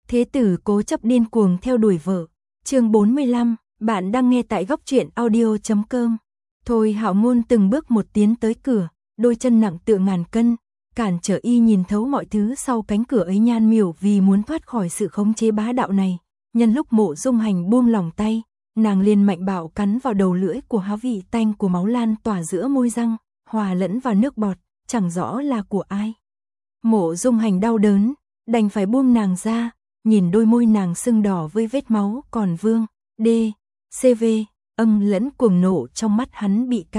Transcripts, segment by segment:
Thế tử cố chấp điên cuồng theo đuổi vợ. Chương 45, bạn đang nghe tại góc truyện audio.com. Thôi Hạo Ngôn từng bước một tiến tới cửa, đôi chân nặng tựa ngàn cân, cản trở y nhìn thấu mọi thứ sau cánh cửa ấy. Nhan Miểu vì muốn thoát khỏi sự khống chế bá đạo này, nhân lúc Mộ Dung Hành buông lỏng tay, nàng liền mạnh bạo cắn vào đầu lưỡi của hắn. Vị tanh của máu lan tỏa giữa môi răng, hòa lẫn vào nước bọt, chẳng rõ là của ai. Mộ Dung Hành đau đớn, đành phải buông nàng ra, nhìn đôi môi nàng sưng đỏ với vết máu còn vương, D, CV, lẫn cuồng nộ trong mắt hắn bị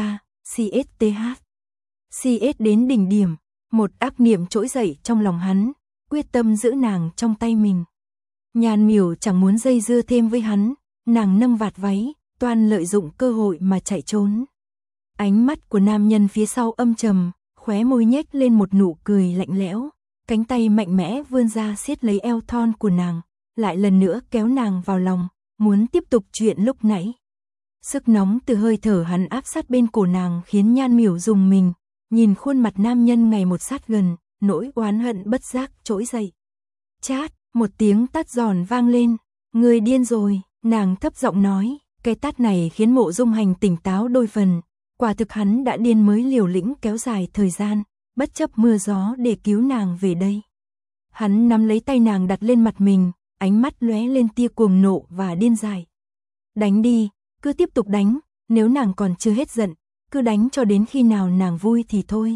CS đến đỉnh điểm, một ác niệm trỗi dậy trong lòng hắn, quyết tâm giữ nàng trong tay mình. Nhan Miểu chẳng muốn dây dưa thêm với hắn, nàng nâng vạt váy, toan lợi dụng cơ hội mà chạy trốn. Ánh mắt của nam nhân phía sau âm trầm, khóe môi nhếch lên một nụ cười lạnh lẽo, cánh tay mạnh mẽ vươn ra siết lấy eo thon của nàng, lại lần nữa kéo nàng vào lòng, muốn tiếp tục chuyện lúc nãy. Sức nóng từ hơi thở hắn áp sát bên cổ nàng khiến Nhan Miểu rùng mình, nhìn khuôn mặt nam nhân ngày một sát gần, nỗi oán hận bất giác trỗi dậy. Chát, một tiếng tát giòn vang lên, người điên rồi, nàng thấp giọng nói, cái tát này khiến Mộ Dung Hành tỉnh táo đôi phần, quả thực hắn đã điên mới liều lĩnh kéo dài thời gian, bất chấp mưa gió để cứu nàng về đây. Hắn nắm lấy tay nàng đặt lên mặt mình, ánh mắt lóe lên tia cuồng nộ và điên dại. Đánh đi, cứ tiếp tục đánh, nếu nàng còn chưa hết giận, cứ đánh cho đến khi nào nàng vui thì thôi.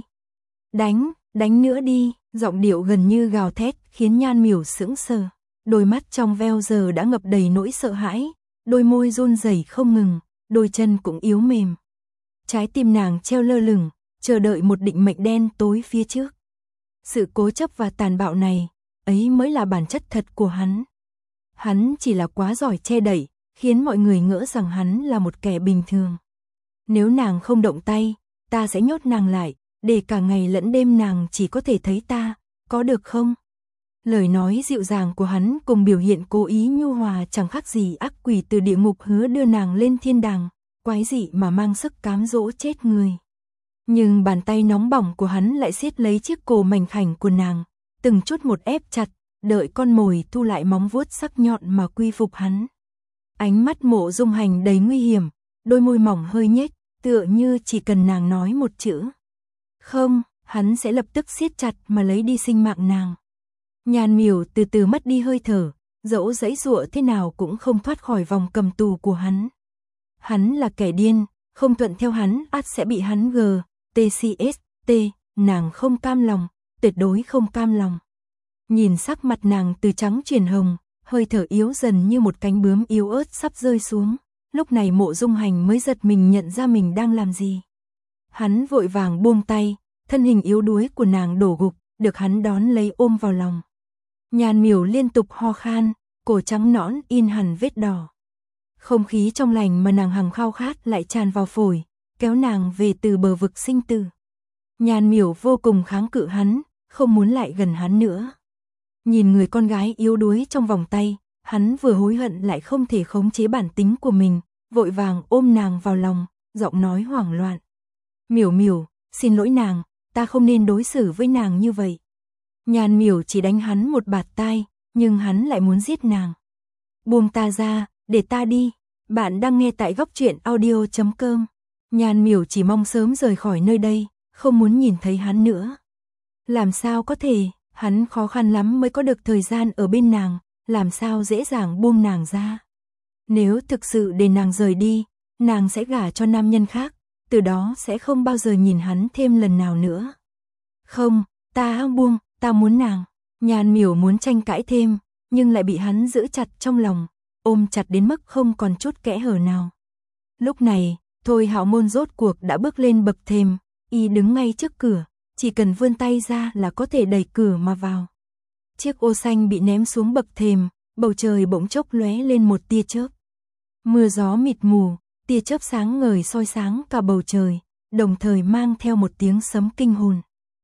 Đánh nữa đi, giọng điệu gần như gào thét khiến Nhan Miểu sững sờ, đôi mắt trong veo giờ đã ngập đầy nỗi sợ hãi, đôi môi run rẩy không ngừng, đôi chân cũng yếu mềm. Trái tim nàng treo lơ lửng, chờ đợi một định mệnh đen tối phía trước. Sự cố chấp và tàn bạo này, ấy mới là bản chất thật của hắn. Hắn chỉ là quá giỏi che đậy, khiến mọi người ngỡ rằng hắn là một kẻ bình thường. Nếu nàng không động tay, ta sẽ nhốt nàng lại, để cả ngày lẫn đêm nàng chỉ có thể thấy ta, có được không? Lời nói dịu dàng của hắn cùng biểu hiện cố ý nhu hòa chẳng khác gì ác quỷ từ địa ngục hứa đưa nàng lên thiên đàng, quái dị mà mang sức cám dỗ chết người. Nhưng bàn tay nóng bỏng của hắn lại siết lấy chiếc cổ mảnh khảnh của nàng, từng chút một ép chặt, đợi con mồi thu lại móng vuốt sắc nhọn mà quy phục hắn. Ánh mắt Mộ Dung Hành đầy nguy hiểm, đôi môi mỏng hơi nhếch, tựa như chỉ cần nàng nói một chữ không, hắn sẽ lập tức siết chặt mà lấy đi sinh mạng nàng. Nhan Miểu từ từ mất đi hơi thở, dẫu giãy giụa thế nào cũng không thoát khỏi vòng cầm tù của hắn. Hắn là kẻ điên, không thuận theo hắn ắt sẽ bị hắn TCST, nàng không cam lòng, tuyệt đối không cam lòng. Nhìn sắc mặt nàng từ trắng chuyển hồng, hơi thở yếu dần như một cánh bướm yếu ớt sắp rơi xuống, lúc này Mộ Dung Hành mới giật mình nhận ra mình đang làm gì. Hắn vội vàng buông tay, thân hình yếu đuối của nàng đổ gục, được hắn đón lấy ôm vào lòng. Nhan Miểu liên tục ho khan, cổ trắng nõn in hẳn vết đỏ. Không khí trong lành mà nàng hằng khao khát lại tràn vào phổi, kéo nàng về từ bờ vực sinh tử. Nhan Miểu vô cùng kháng cự hắn, không muốn lại gần hắn nữa. Nhìn người con gái yếu đuối trong vòng tay, hắn vừa hối hận lại không thể khống chế bản tính của mình, vội vàng ôm nàng vào lòng, giọng nói hoảng loạn. Miểu, xin lỗi nàng, ta không nên đối xử với nàng như vậy. Nhan Miểu chỉ đánh hắn một bạt tai, nhưng hắn lại muốn giết nàng. Buông ta ra, để ta đi. Bạn đang nghe tại góc truyện audio.com. Nhan Miểu chỉ mong sớm rời khỏi nơi đây, không muốn nhìn thấy hắn nữa. Làm sao có thể, hắn khó khăn lắm mới có được thời gian ở bên nàng, làm sao dễ dàng buông nàng ra. Nếu thực sự để nàng rời đi, nàng sẽ gả cho nam nhân khác, từ đó sẽ không bao giờ nhìn hắn thêm lần nào nữa. Không, ta buông, ta muốn nàng. Nhan Miểu muốn tranh cãi thêm, nhưng lại bị hắn giữ chặt trong lòng, ôm chặt đến mức không còn chút kẽ hở nào. Lúc này, Thôi Hạo Môn rốt cuộc đã bước lên bậc thềm, y đứng ngay trước cửa, chỉ cần vươn tay ra là có thể đẩy cửa mà vào. Chiếc ô xanh bị ném xuống bậc thềm, bầu trời bỗng chốc lóe lên một tia chớp. Mưa gió mịt mù, tia chớp sáng ngời soi sáng cả bầu trời, đồng thời mang theo một tiếng sấm kinh hồn.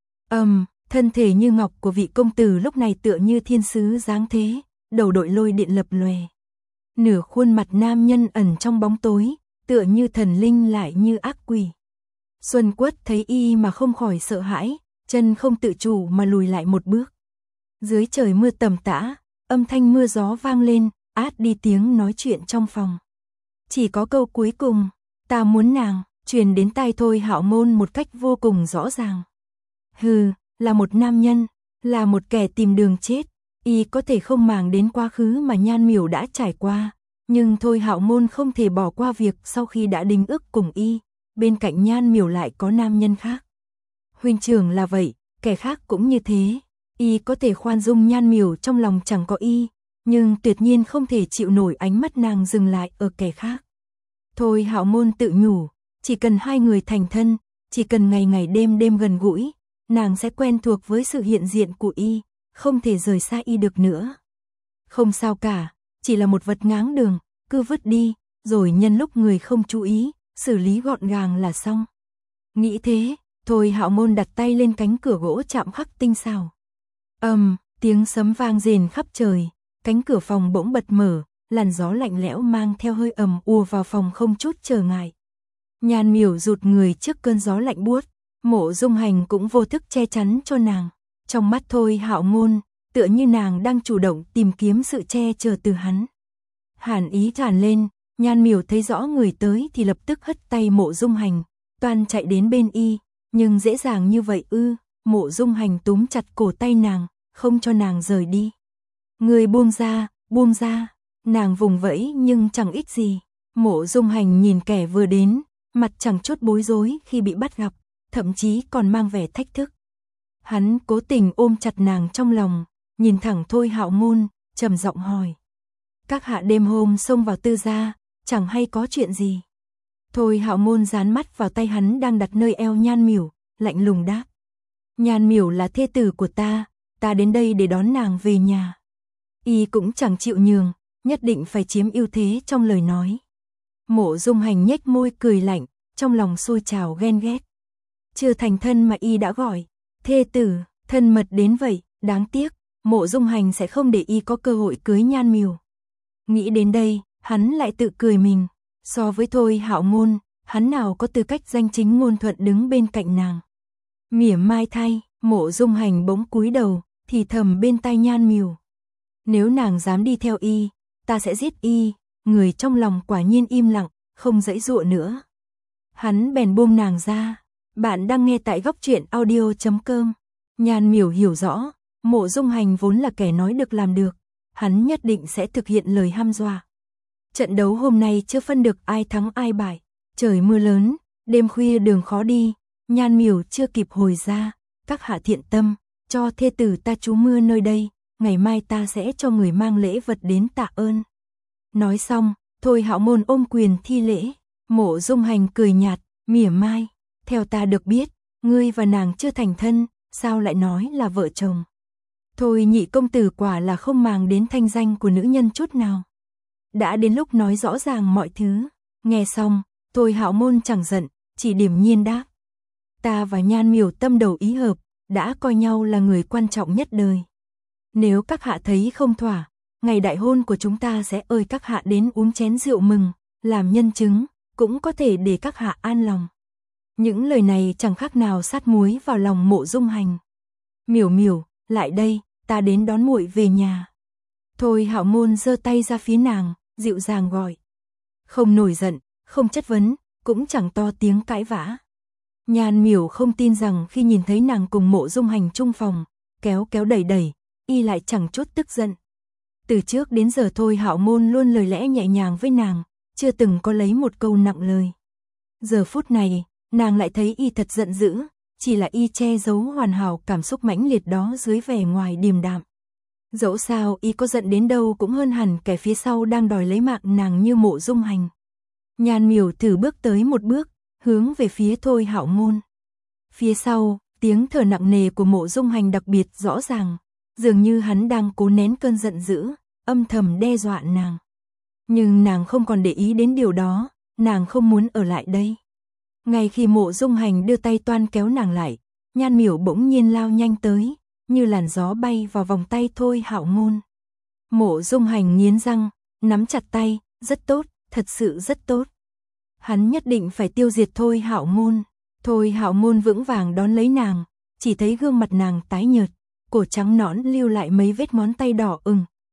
Thân thể như ngọc của vị công tử lúc này tựa như thiên sứ giáng thế, đầu đội lôi điện lập lòe. Nửa khuôn mặt nam nhân ẩn trong bóng tối, tựa như thần linh lại như ác quỷ. Xuân Quất thấy y mà không khỏi sợ hãi, chân không tự chủ mà lùi lại một bước. Dưới trời mưa tầm tã, âm thanh mưa gió vang lên, át đi tiếng nói chuyện trong phòng. Chỉ có câu cuối cùng, ta muốn nàng, truyền đến tai Thôi Hạo Môn một cách vô cùng rõ ràng. Hừ, là một nam nhân, là một kẻ tìm đường chết, y có thể không màng đến quá khứ mà Nhan Miểu đã trải qua, nhưng Thôi Hạo Môn không thể bỏ qua việc sau khi đã đính ước cùng y, bên cạnh Nhan Miểu lại có nam nhân khác. Huynh trưởng là vậy, kẻ khác cũng như thế, y có thể khoan dung Nhan Miểu trong lòng chẳng có y, nhưng tuyệt nhiên không thể chịu nổi ánh mắt nàng dừng lại ở kẻ khác. Thôi Hạo Môn tự nhủ, chỉ cần hai người thành thân, chỉ cần ngày ngày đêm đêm gần gũi, nàng sẽ quen thuộc với sự hiện diện của y, không thể rời xa y được nữa. Không sao cả, chỉ là một vật ngáng đường, cứ vứt đi, rồi nhân lúc người không chú ý, xử lý gọn gàng là xong. Nghĩ thế, Thôi Hạo Môn đặt tay lên cánh cửa gỗ chạm khắc tinh xảo. Tiếng sấm vang rền khắp trời, cánh cửa phòng bỗng bật mở, làn gió lạnh lẽo mang theo hơi ẩm ùa vào phòng không chút trở ngại. Nhan Miểu rụt người trước cơn gió lạnh buốt, Mộ Dung Hành cũng vô thức che chắn cho nàng. Trong mắt Thôi Hạo Môn, tựa như nàng đang chủ động tìm kiếm sự che chở từ hắn. Hàn ý tràn lên, Nhan Miểu thấy rõ người tới thì lập tức hất tay Mộ Dung Hành, toan chạy đến bên y, nhưng dễ dàng như vậy ư? Mộ Dung Hành túm chặt cổ tay nàng, không cho nàng rời đi. Người buông ra, nàng vùng vẫy nhưng chẳng ích gì. Mộ Dung Hành nhìn kẻ vừa đến, mặt chẳng chút bối rối khi bị bắt gặp, thậm chí còn mang vẻ thách thức. Hắn cố tình ôm chặt nàng trong lòng, nhìn thẳng Thôi Hạo Môn, trầm giọng hỏi. Các hạ đêm hôm xông vào Tư gia, chẳng hay có chuyện gì? Thôi Hạo Môn dán mắt vào tay hắn đang đặt nơi eo Nhan Miểu, lạnh lùng đáp. Nhan Miểu là thê tử của ta đến đây để đón nàng về nhà. Y cũng chẳng chịu nhường, nhất định phải chiếm ưu thế trong lời nói. Mộ Dung Hành nhếch môi cười lạnh, trong lòng sôi trào ghen ghét. Chưa thành thân mà y đã gọi thê tử, thân mật đến vậy, đáng tiếc, Mộ Dung Hành sẽ không để y có cơ hội cưới Nhan Miểu. Nghĩ đến đây, hắn lại tự cười mình, so với Thôi Hạo Môn, hắn nào có tư cách danh chính ngôn thuận đứng bên cạnh nàng. Mỉa mai thay, Mộ Dung Hành bỗng cúi đầu, thì thầm bên tai Nhan Miểu. Nếu nàng dám đi theo y, ta sẽ giết y. Người trong lòng quả nhiên im lặng, không giãy giụa nữa. Hắn bèn buông nàng ra. Bạn đang nghe tại Góc Truyện Audio.com. Nhan Miểu hiểu rõ, Mộ Dung Hành vốn là kẻ nói được làm được, hắn nhất định sẽ thực hiện lời hăm dọa. Trận đấu hôm nay chưa phân được ai thắng ai bại, trời mưa lớn, đêm khuya đường khó đi, Nhan Miểu chưa kịp hồi ra, các hạ thiện tâm, cho thê tử ta trú mưa nơi đây, ngày mai ta sẽ cho người mang lễ vật đến tạ ơn. Nói xong, Thôi Hạo Môn ôm quyền thi lễ, Mộ Dung Hành cười nhạt, mỉa mai, theo ta được biết, ngươi và nàng chưa thành thân, sao lại nói là vợ chồng? Thôi nhị công tử quả là không màng đến thanh danh của nữ nhân chút nào. Đã đến lúc nói rõ ràng mọi thứ, nghe xong, Thôi Hạo Môn chẳng giận, chỉ điềm nhiên đáp. Ta và Nhan Miểu tâm đầu ý hợp, đã coi nhau là người quan trọng nhất đời. Nếu các hạ thấy không thỏa, ngày đại hôn của chúng ta sẽ ơi các hạ đến uống chén rượu mừng, làm nhân chứng, cũng có thể để các hạ an lòng. Những lời này chẳng khác nào sát muối vào lòng Mộ Dung Hành. Miểu Miểu, lại đây, ta đến đón muội về nhà. Thôi Hạo Môn giơ tay ra phía nàng, dịu dàng gọi. Không nổi giận, không chất vấn, cũng chẳng to tiếng cãi vã. Nhan Miểu không tin rằng khi nhìn thấy nàng cùng Mộ Dung Hành chung phòng, kéo kéo đẩy đẩy, y lại chẳng chút tức giận. Từ trước đến giờ Thôi Hạo Môn luôn lời lẽ nhẹ nhàng với nàng, chưa từng có lấy một câu nặng lời. Giờ phút này, nàng lại thấy y thật giận dữ, chỉ là y che giấu hoàn hảo cảm xúc mãnh liệt đó dưới vẻ ngoài điềm đạm. Dẫu sao y có giận đến đâu cũng hơn hẳn kẻ phía sau đang đòi lấy mạng nàng như Mộ Dung Hành. Nhan Miểu thử bước tới một bước, hướng về phía Thôi Hạo Môn. Phía sau, tiếng thở nặng nề của Mộ Dung Hành đặc biệt rõ ràng, dường như hắn đang cố nén cơn giận dữ, âm thầm đe dọa nàng. Nhưng nàng không còn để ý đến điều đó, nàng không muốn ở lại đây. Ngay khi Mộ Dung Hành đưa tay toan kéo nàng lại, Nhan Miểu bỗng nhiên lao nhanh tới, như làn gió bay vào vòng tay Thôi Hạo Môn. Mộ Dung Hành nghiến răng, nắm chặt tay, rất tốt, thật sự rất tốt. Hắn nhất định phải tiêu diệt Thôi Hạo Môn. Thôi Hạo Môn vững vàng đón lấy nàng, chỉ thấy gương mặt nàng tái nhợt, cổ trắng nõn lưu lại mấy vết ngón tay đỏ ửng,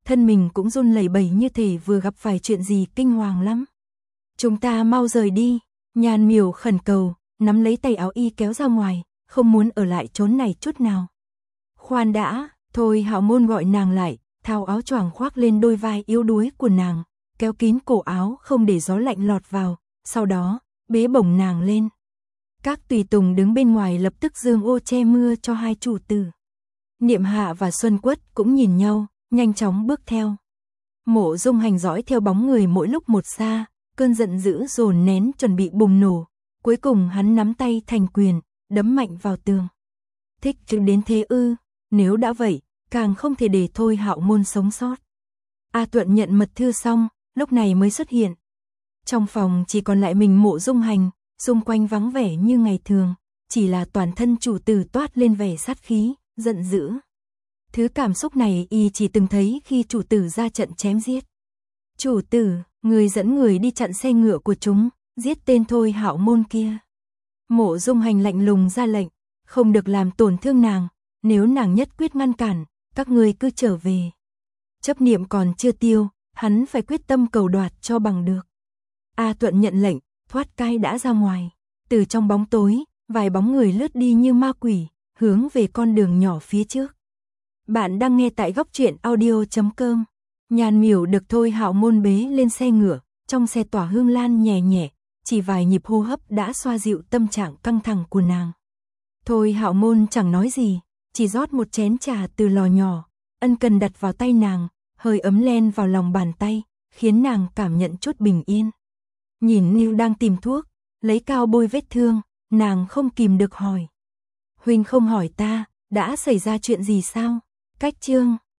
thân mình cũng run lẩy bẩy như thể vừa gặp phải chuyện gì kinh hoàng lắm. Chúng ta mau rời đi, Nhan Miểu khẩn cầu, nắm lấy tay áo y kéo ra ngoài, không muốn ở lại chốn này chút nào. Khoan đã, Thôi Hạo Môn gọi nàng lại, tháo áo choàng khoác lên đôi vai yếu đuối của nàng, kéo kín cổ áo không để gió lạnh lọt vào, sau đó, bế bổng nàng lên. Các tùy tùng đứng bên ngoài lập tức giương ô che mưa cho hai chủ tử. Niệm Hạ và Xuân Quất cũng nhìn nhau, nhanh chóng bước theo. Mộ Dung Hành dõi theo bóng người mỗi lúc một xa, cơn giận dữ dồn nén chuẩn bị bùng nổ. Cuối cùng hắn nắm tay thành quyền, đấm mạnh vào tường. Thích chứ đến thế ư, nếu đã vậy, càng không thể để Thôi Hạo Môn sống sót. A Tuận nhận mật thư xong, lúc này mới xuất hiện. Trong phòng chỉ còn lại mình Mộ Dung Hành, xung quanh vắng vẻ như ngày thường, chỉ là toàn thân chủ tử toát lên vẻ sát khí, giận dữ. Thứ cảm xúc này y chỉ từng thấy khi chủ tử ra trận chém giết. Chủ tử, người dẫn người đi chặn xe ngựa của chúng, giết tên Thôi Hạo Môn kia. Mộ Dung Hành lạnh lùng ra lệnh, không được làm tổn thương nàng, nếu nàng nhất quyết ngăn cản, các ngươi cứ trở về. Chấp niệm còn chưa tiêu, hắn phải quyết tâm cầu đoạt cho bằng được. A Tuận nhận lệnh, thoát cai đã ra ngoài. Từ trong bóng tối, vài bóng người lướt đi như ma quỷ, hướng về con đường nhỏ phía trước. Bạn đang nghe tại góc truyện audio.com. Nhan Miểu được Thôi Hạo Môn bế lên xe ngựa, trong xe tỏa hương lan nhẹ nhẹ, chỉ vài nhịp hô hấp đã xoa dịu tâm trạng căng thẳng của nàng. Thôi Hạo Môn chẳng nói gì, chỉ rót một chén trà từ lò nhỏ, ân cần đặt vào tay nàng, hơi ấm len vào lòng bàn tay, khiến nàng cảm nhận chút bình yên. Nhìn Nưu đang tìm thuốc, lấy cao bôi vết thương, nàng không kìm được hỏi. Huynh không hỏi ta, đã xảy ra chuyện gì sao? Cách chương